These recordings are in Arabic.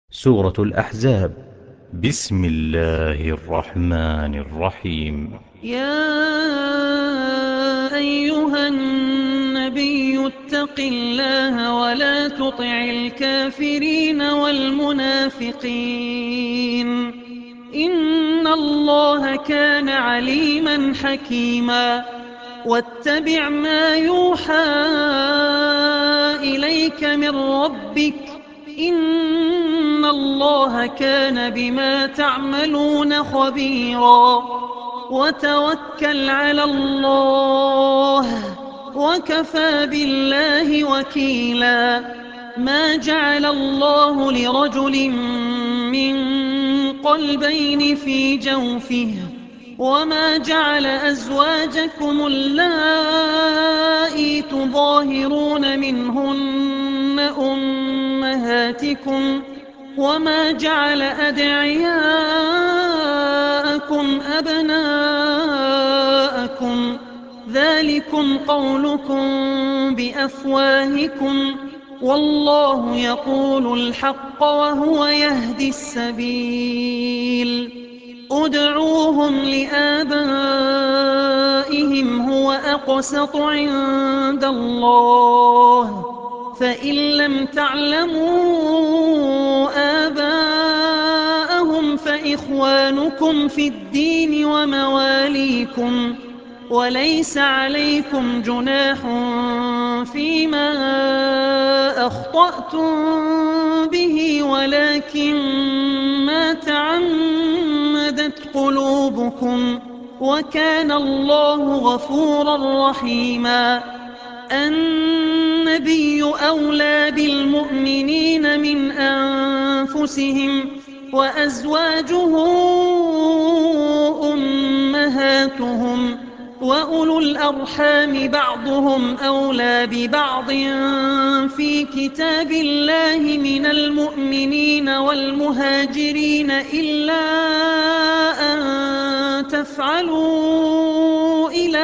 سورة الأحزاب. بسم الله الرحمن الرحيم. يا أيها النبي اتق الله ولا تطع الكافرين والمنافقين إن الله كان عليما حكيما واتبع ما يوحى إليك من ربك إن الله كان بما تعملون خبيرا وتوكل على الله وكفى بالله وكيلا ما جعل الله لرجل من قلبين في جوفه وما جعل أزواجكم اللائي تظاهرون منهن أمهاتكم وما جعل أدعياءكم أبناءكم ذلكم قولكم بأفواهكم والله يقول الحق وهو يهدي السبيل ادعوهم لآبائهم هو أقسط عند الله فإن لم تعلموا آباءهم فإخوانكم في الدين ومواليكم وليس عليكم جناح فيما أخطأتم به ولكن ما تعمدت قلوبكم وكان الله غفورا رحيما النبي أولى بالمؤمنين من أنفسهم وأزواجه أمهاتهم وأولو الأرحام بعضهم أولى ببعض في كتاب الله من المؤمنين والمهاجرين إلا أن تفعلوا إلى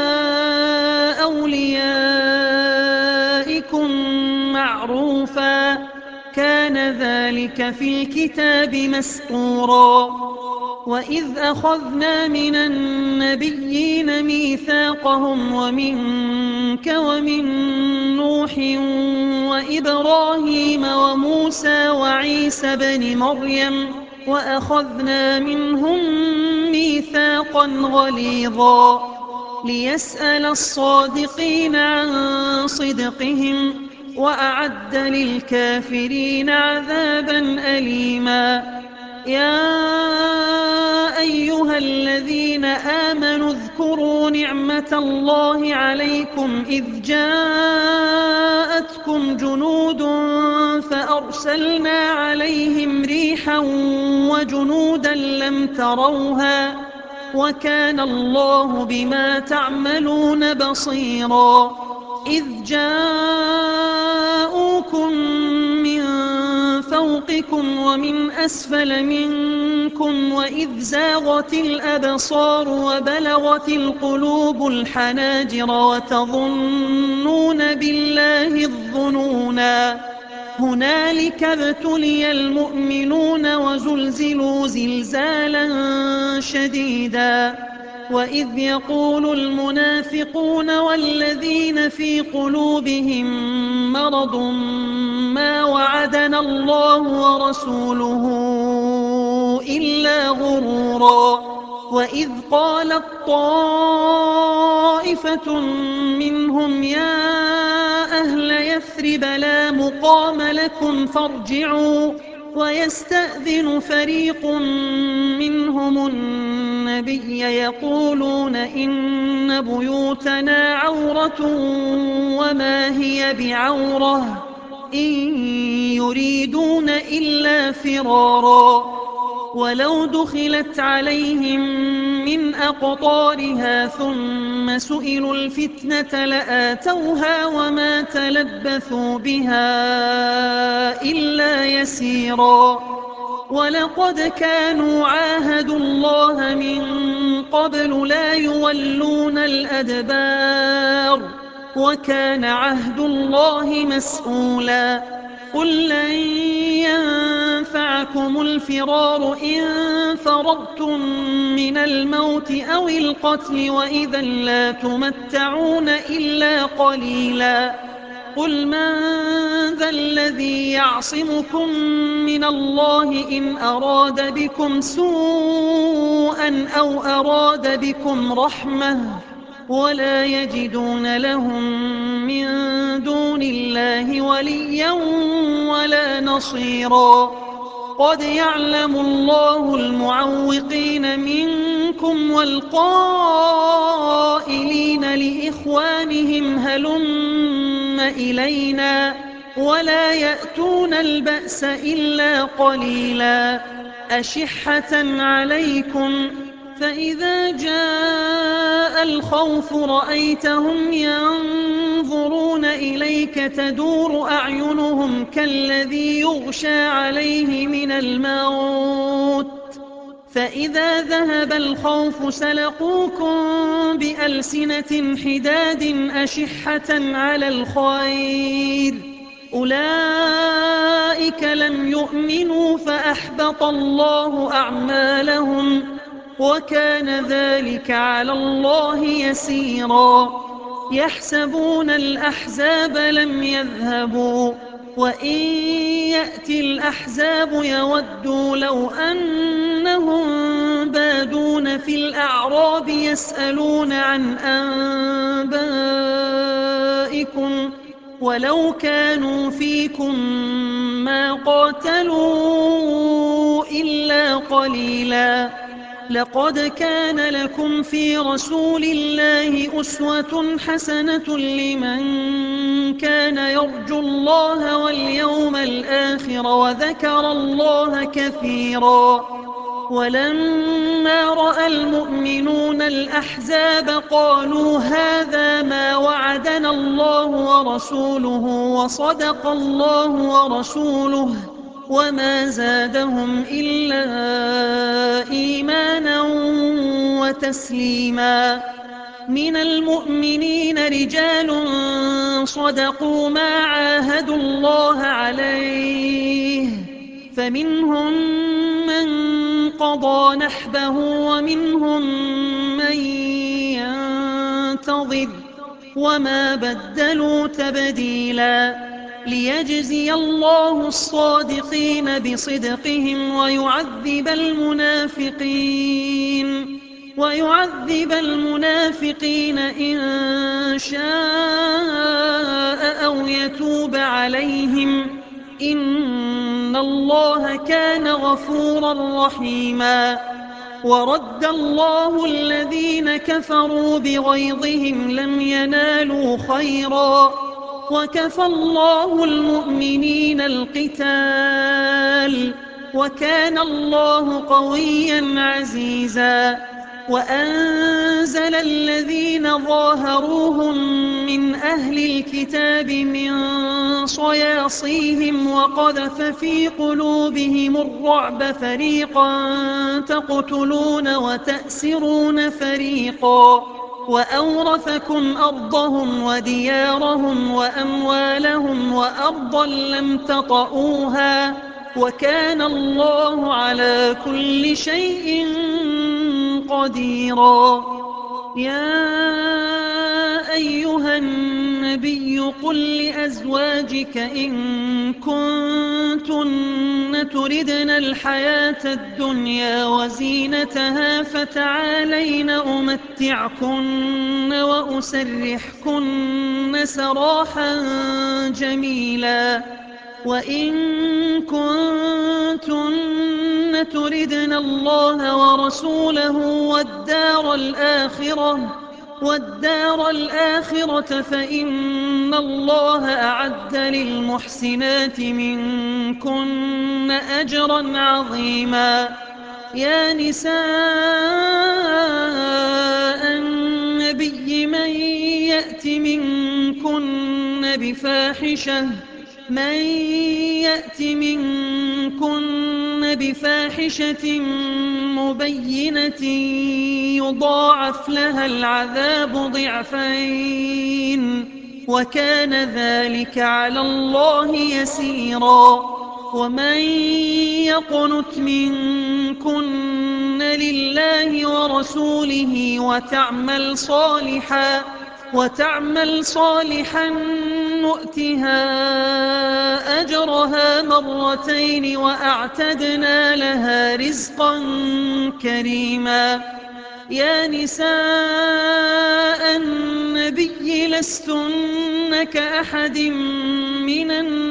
أوليائكم معروفا كان ذلك في الكتاب مسطورا وإذ أخذنا من النبيين ميثاقهم ومنك ومن نوح وإبراهيم وموسى وعيسى بن مريم وأخذنا منهم ميثاقا غليظا ليسأل الصادقين عن صدقهم وأعد للكافرين عذابا أليما يا أيها الذين آمنوا اذكروا نعمة الله عليكم إذ جاءتكم جنود فأرسلنا عليهم ريحا وجنودا لم تروها وكان الله بما تعملون بصيرا إذ جاءوكم من فوقكم ومن أسفل منكم وإذ زاغت الأبصار وبلغت القلوب الحناجر وتظنون بالله الظنونا هنالك ابتلي المؤمنون وزلزلوا زلزالا شديدا وإذ يقول المنافقون والذين في قلوبهم مرض ما وعدنا الله ورسوله إلا غرورا وإذ قالت طائفة منهم يا أهل يثرب لا مقام لكم فارجعوا ويستأذن فريق منهم النبي يقولون إن بيوتنا عورة وما هي بعورة إن يريدون إلا فرارا ولو دخلت عليهم من أقطارها ثم سئلوا الفتنة لآتوها وما تلبثوا بها إلا يسيرا ولقد كانوا عاهدوا الله من قبل لا يولون الأدبار وكان عهد الله مسؤولا قل لن عليكم الفرار إن فررتم من الموت أو القتل وإذا لا تمتعون إلا قليلا قل من ذا الذي يعصمكم من الله إن أراد بكم سوءا أو أراد بكم رحمة ولا يجدون لهم من دون الله وليا ولا نصيرا قد يعلم الله المعوقين منكم والقائلين لإخوانهم هلم إلينا ولا يأتون البأس إلا قليلا أشحة عليكم فإذا جاء الخوف رأيتهم ينظرون إليك تدور أعينهم كالذي يغشى عليه من الموت فإذا ذهب الخوف سلقوكم بألسنة حداد أشحة على الخير أولئك لم يؤمنوا فأحبط الله أعمالهم وكان ذلك على الله يسيرا يحسبون الأحزاب لم يذهبوا وإن يأتي الأحزاب يودوا لو أنهم بادون في الأعراب يسألون عن أنبائكم ولو كانوا فيكم ما قاتلوا إلا قليلا لقد كان لكم في رسول الله أسوة حسنة لمن كان يرجو الله واليوم الآخر وذكر الله كثيرا ولما رأى المؤمنون الأحزاب قالوا هذا ما وعدنا الله ورسوله وصدق الله ورسوله وما زادهم إلا إيمانا وتسليما من المؤمنين رجال صدقوا ما عاهدوا الله عليه فمنهم من قضى نحبه ومنهم من ينتظر وما بدلوا تبديلا ليجزي الله الصادقين بصدقهم ويعذب المنافقين إن شاء أو يتوب عليهم إن الله كان غفورا رحيما ورد الله الذين كفروا بغيظهم لم ينالوا خيرا وكفى الله المؤمنين القتال وكان الله قويا عزيزا وأنزل الذين ظاهروهم من أهل الكتاب من صياصيهم وقذف في قلوبهم الرعب فريقا تقتلون وتأسرون فريقا وأورثكم أرضهم وديارهم وأموالهم وأرضا لم تطئوها وكان الله على كل شيء قديرا يا أيها النبي قل لأزواجك إن كنتن تردن الحياة الدنيا وزينتها فتعالين أمتعكن وأسرحكن سراحا جميلا وإن كنتن تردن الله ورسوله والدار الآخرة فإن الله أعد للمحسنات منكن أجرا عظيما يا نساء النبي من يأت منكن بفاحشة مبينة يضاعف لها العذاب ضعفين وكان ذلك على الله يسيرا ومن يقنت منكن لله ورسوله وتعمل صالحا نؤتها أجرها مرتين وأعتدنا لها رزقا كريما. يا نساء النبي لستن كأحد من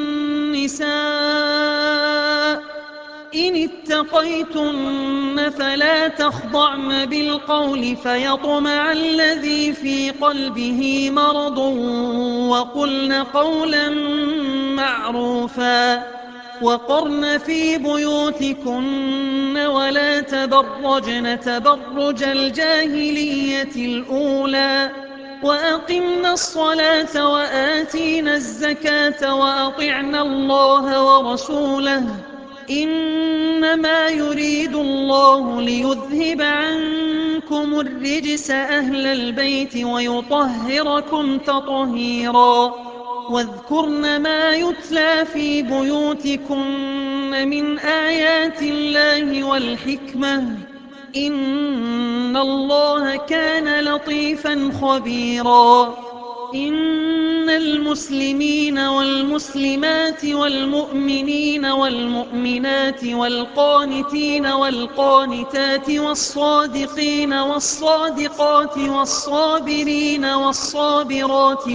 النساء إن اتقيتن فلا تخضعن بالقول فيطمع الذي في قلبه مرض وقلن قولا معروفا. وقرن في بيوتكن ولا تبرجن تبرج الجاهلية الأولى وأقمنا الصلاة وآتينا الزكاة وأطعنا الله ورسوله إنما يريد الله ليذهب عنكم الرجس أهل البيت ويطهركم تطهيرا. واذكرن ما يتلى في بيوتكن من آيات الله والحكمة إن الله كان لطيفا خبيرا. إن المسلمين والمسلمات والمؤمنين والمؤمنات والقانتين والقانتات والصادقين والصادقات والصابرين والصابرات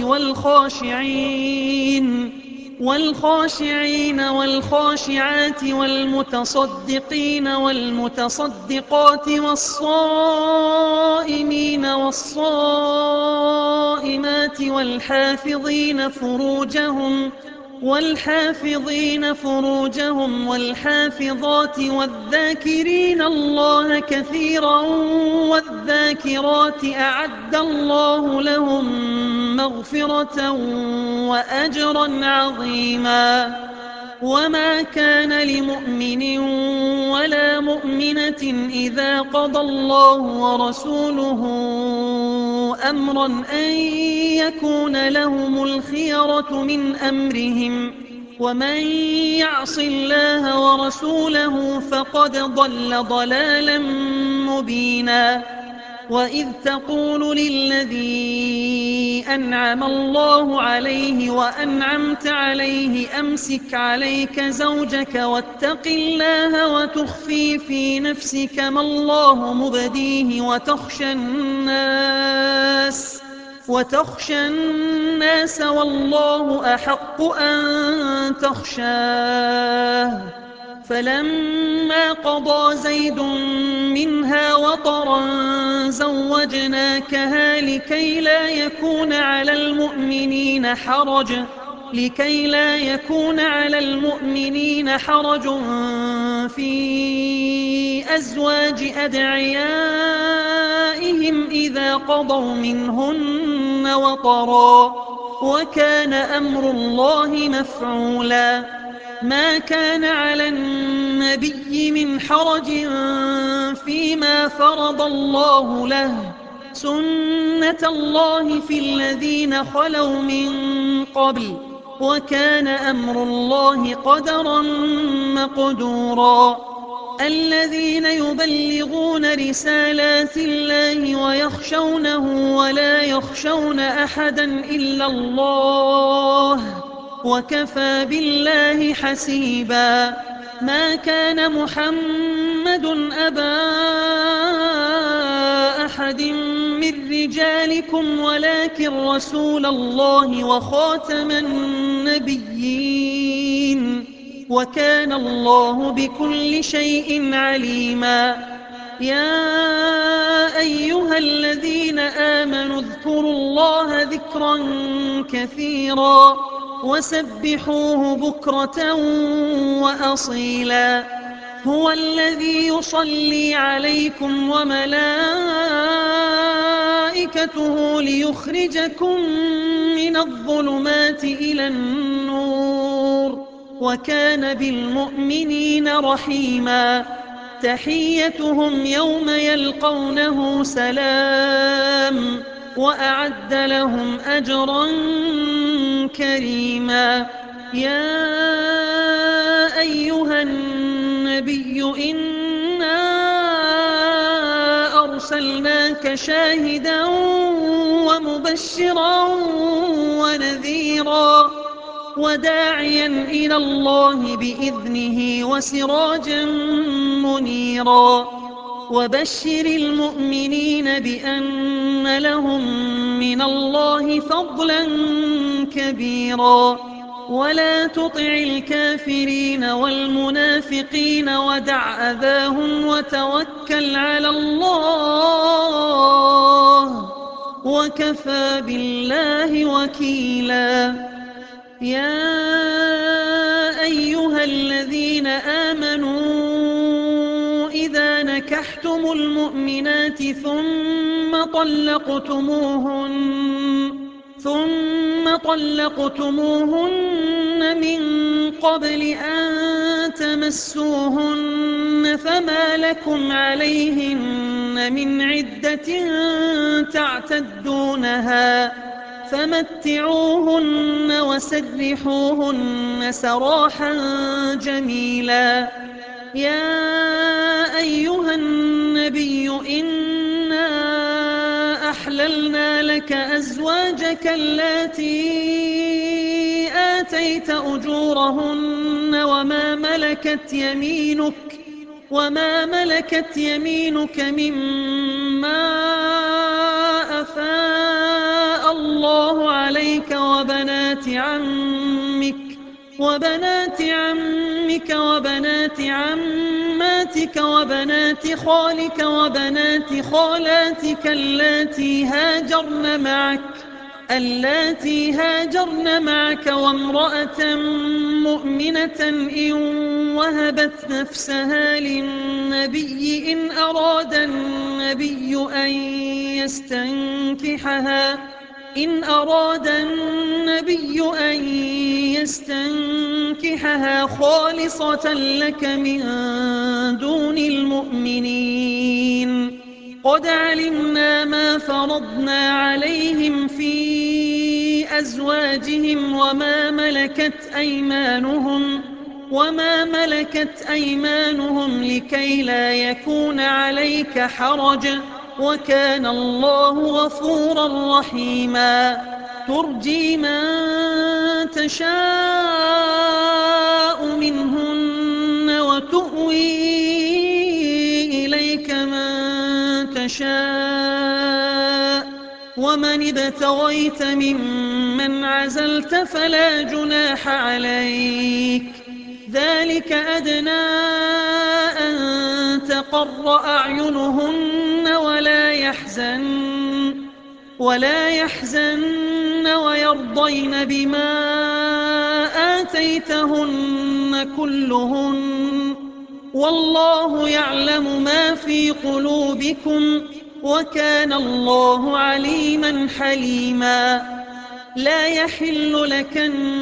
والخاشعين والخاشعات والمتصدقين والمتصدقات والصائمين والصائمات والحافظين فروجهم والحافظات والذاكرين الله كثيرا والذاكرات أعد الله لهم مغفرة وأجرا عظيما. وما كان لمؤمن ولا مؤمنة إذا قضى الله ورسوله أمرا أن يكون لهم الخيرة من أمرهم ومن يعص الله ورسوله فقد ضل ضلالا مبينا. وإذ تقول للذي أنعم الله عليه وأنعمت عليه أمسك عليك زوجك واتق الله وتخفي في نفسك ما الله مبديه وتخشى الناس والله أحق أن تخشاه. فلما قضى زيد منها وطرا زوجناكها لكي لا يكون على المؤمنين حرج في أزواج أدعيائهم إذا قضوا منهن وطرا وكان أمر الله مفعولا. ما كان على النبي من حرج فيما فرض الله له سنة الله في الذين خلوا من قبل وكان أمر الله قدرا مقدورا. الذين يبلغون رسالات الله ويخشونه ولا يخشون أحدا إلا الله وكفى بالله حسيبا. ما كان محمد أبا أحد من رجالكم ولكن رسول الله وخاتم النبيين وكان الله بكل شيء عليما. يا أيها الذين آمنوا اذكروا الله ذكرا كثيرا وسبحوه بكرة وأصيلا. هو الذي يصلي عليكم وملائكته ليخرجكم من الظلمات إلى النور وكان بالمؤمنين رحيما. تحيتهم يوم يلقونه سلام وأعد لهم أجرا كريما. يا أيها النبي إنا أرسلناك شاهدا ومبشرا ونذيرا وداعيا إلى الله بإذنه وسراجا منيرا وبشر المؤمنين بأن لهم من الله فضلا كبيرا ولا تطع الكافرين والمنافقين ودع أذاهم وتوكل على الله وكفى بالله وكيلا يا أيها الذين آمنوا إذا نكحتم المؤمنات ثم طلقتموهن من قبل أن تمسوهن فما لكم عليهن من عدة تعتدونها فمتعوهن وسرحوهن سراحا جميلا يا أيها النبي إنا أحللنا لك أزواجك اللاتي آتيت أجورهن وما ملكت يمينك مما أفاء الله عليك وبنات عمك وبنات عماتك وبنات خالك وبنات خالاتك اللاتي هاجرن معك وامرأة مؤمنة إن وهبت نفسها للنبي إن أراد النبي أن يستنكحها خالصة لك من دون المؤمنين قد علمنا ما فرضنا عليهم في أزواجهم وما ملكت أيمانهم لكي لا يكون عليك حرج وكان الله غفورا رحيما ترجي من تشاء منهن وتؤوي إليك من تشاء ومن ابتغيت ممن عزلت فلا جناح عليك ذلك أدنى أن تقر أعينهن ولا يحزن ويرضين بما آتيتهن كلهن والله يعلم ما في قلوبكم وكان الله عليما حليما لا يحل لك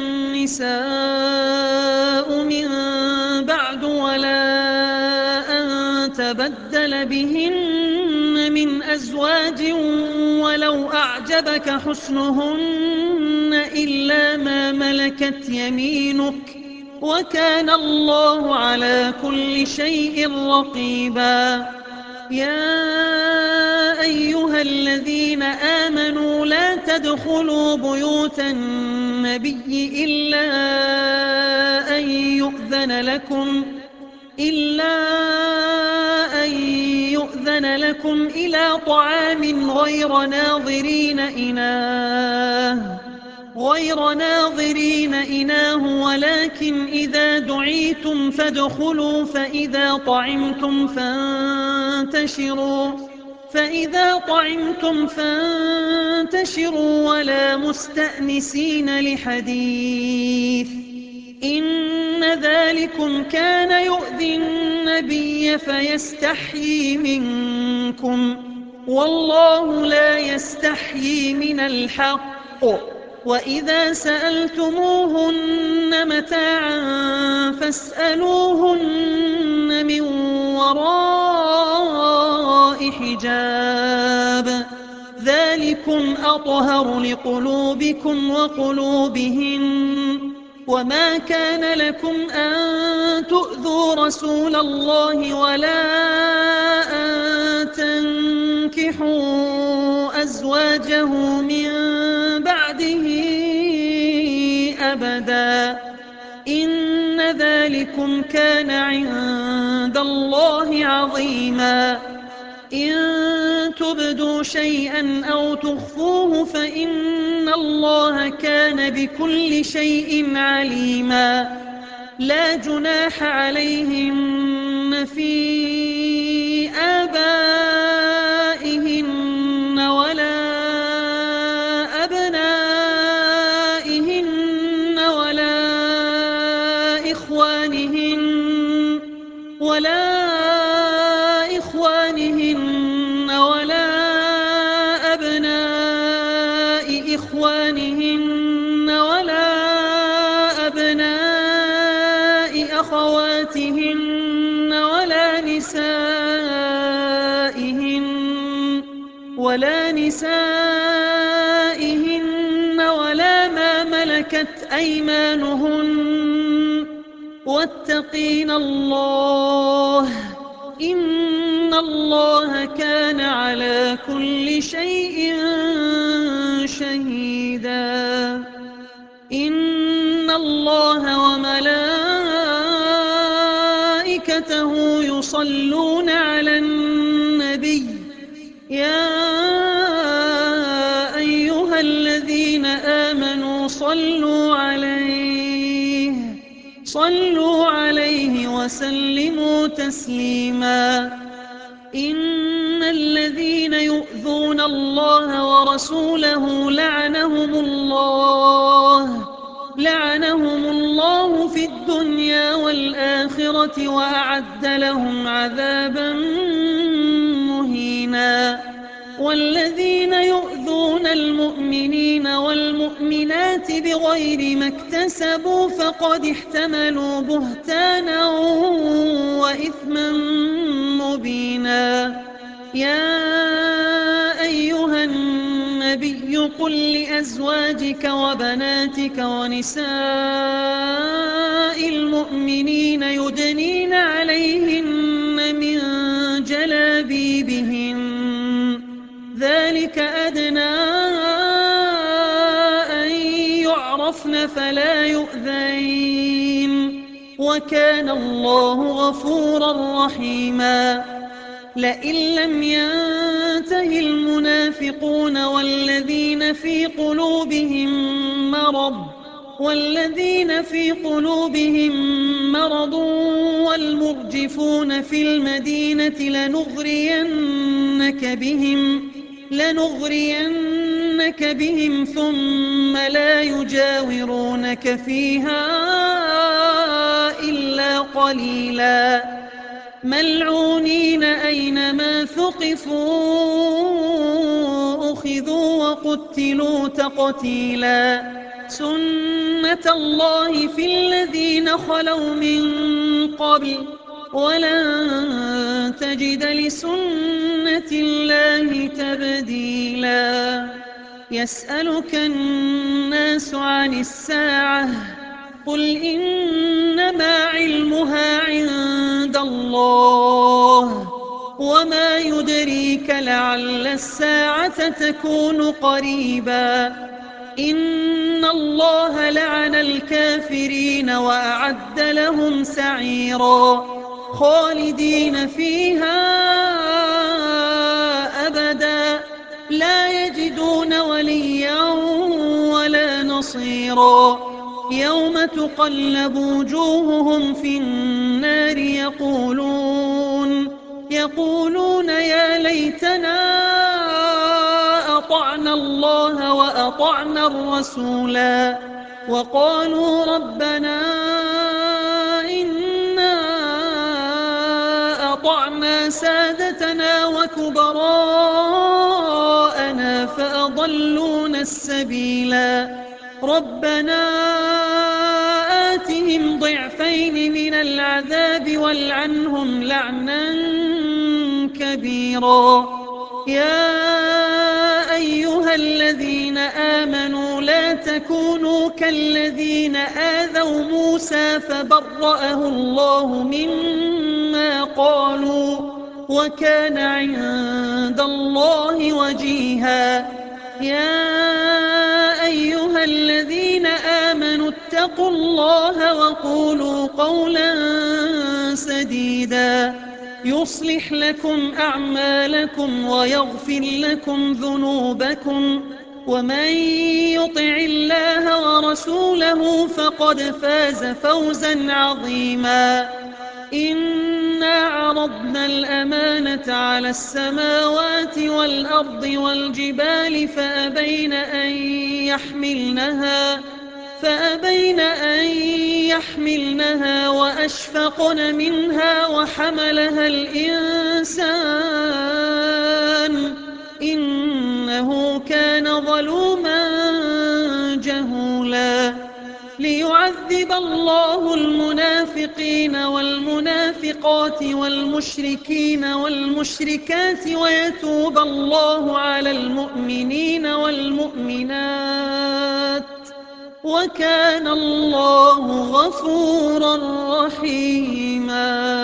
النساء من بعد ولا أن تبدل بهن من أزواج ولو أعجبك حسنهن إلا ما ملكت يمينك وكان الله على كل شيء رقيبا يا أيها الذين آمنوا لا تدخلوا بيوت النبي إلا أن يؤذن لكم إلى طعام غير ناظرين إناه ولكن إذا دعيتم فادخلوا فإذا طعمتم فانتشروا ولا مستأنسين لحديث إن ذلكم كان يؤذي النبي فيستحيي منكم والله لا يستحيي من الحق وإذا سألتموهن متاعا فاسألوهن من وراء حجاب ذلكم أطهر لقلوبكم وقلوبهن وما كان لكم أن تؤذوا رسول الله ولا أن تنكحوا أزواجه من بعده أبدا إن ذلكم كان عند الله عظيما إن تبدوا شيئا أو تخفوه فإن الله كان بكل شيء عليما لا جناح عليهن في آبائهن ولا أبنائهن ولا إخوانهن ولا أبناء إخوانهن ولا أبناء أخواتهن ولا نسائهن ولا ما ملكت أيمانهن واتقين الله إن الله كان على كل شيء شهيدا إن الله وملائكته يصلون على النبي يا أيها الذين آمنوا صلوا عليه وسلموا تسليما إن الذين يؤذون الله ورسوله لعنهم الله في الدنيا والآخرة وأعد لهم عذابا مهينا والذين يؤذون المؤمنين والمؤمنات بغير ما اكتسبوا فقد احتملوا بهتانا وإثما مبينا يا أيها النبي قل لأزواجك وبناتك ونساء المؤمنين يدنين عليهن من جلابيبهن ذلك أدنى أن يعرفن فلا يؤذين وكان الله غفورا رحيما لئن لم ينته المنافقون والذين في قلوبهم مرض والمرجفون في المدينة لنغرينك بهم ثم لا يجاورونك فيها إلا قليلا ملعونين أينما ثقفوا أخذوا وقتلوا تقتيلا سنة الله في الذين خلوا من قبل ولن تجد لسنة الله تبديلا يسألك الناس عن الساعة قل إنما علمها عند الله وما يدريك لعل الساعة تكون قريبا إن الله لعن الكافرين وأعد لهم سعيرا خالدين فيها أبدا لا يجدون وليا ولا نصيرا يوم تقلب وجوههم في النار يقولون يا ليتنا أطعنا الله وأطعنا الرسولا وقالوا ربنا إنا أطعنا سادتنا وكبراءنا فأضلونا السبيلا ربنا آتهم ضعفين من العذاب والعنهم لعنا كبيرا يا أيها أيها الذين آمنوا لا تكونوا كالذين آذوا موسى فبرأه الله مما قالوا وكان عند الله وجيها يا أيها الذين آمنوا اتقوا الله وقولوا قولا سديدا يصلح لكم أعمالكم ويغفر لكم ذنوبكم ومن يطع الله ورسوله فقد فاز فوزا عظيما إنا عرضنا الأمانة على السماوات والأرض والجبال فأبين أن يحملنها وأشفقن منها وحملها الإنسان إنه كان ظلوما جهولا ليعذب الله المنافقين والمنافقات والمشركين والمشركات ويتوب الله على المؤمنين والمؤمنات وكان الله غفورا رحيما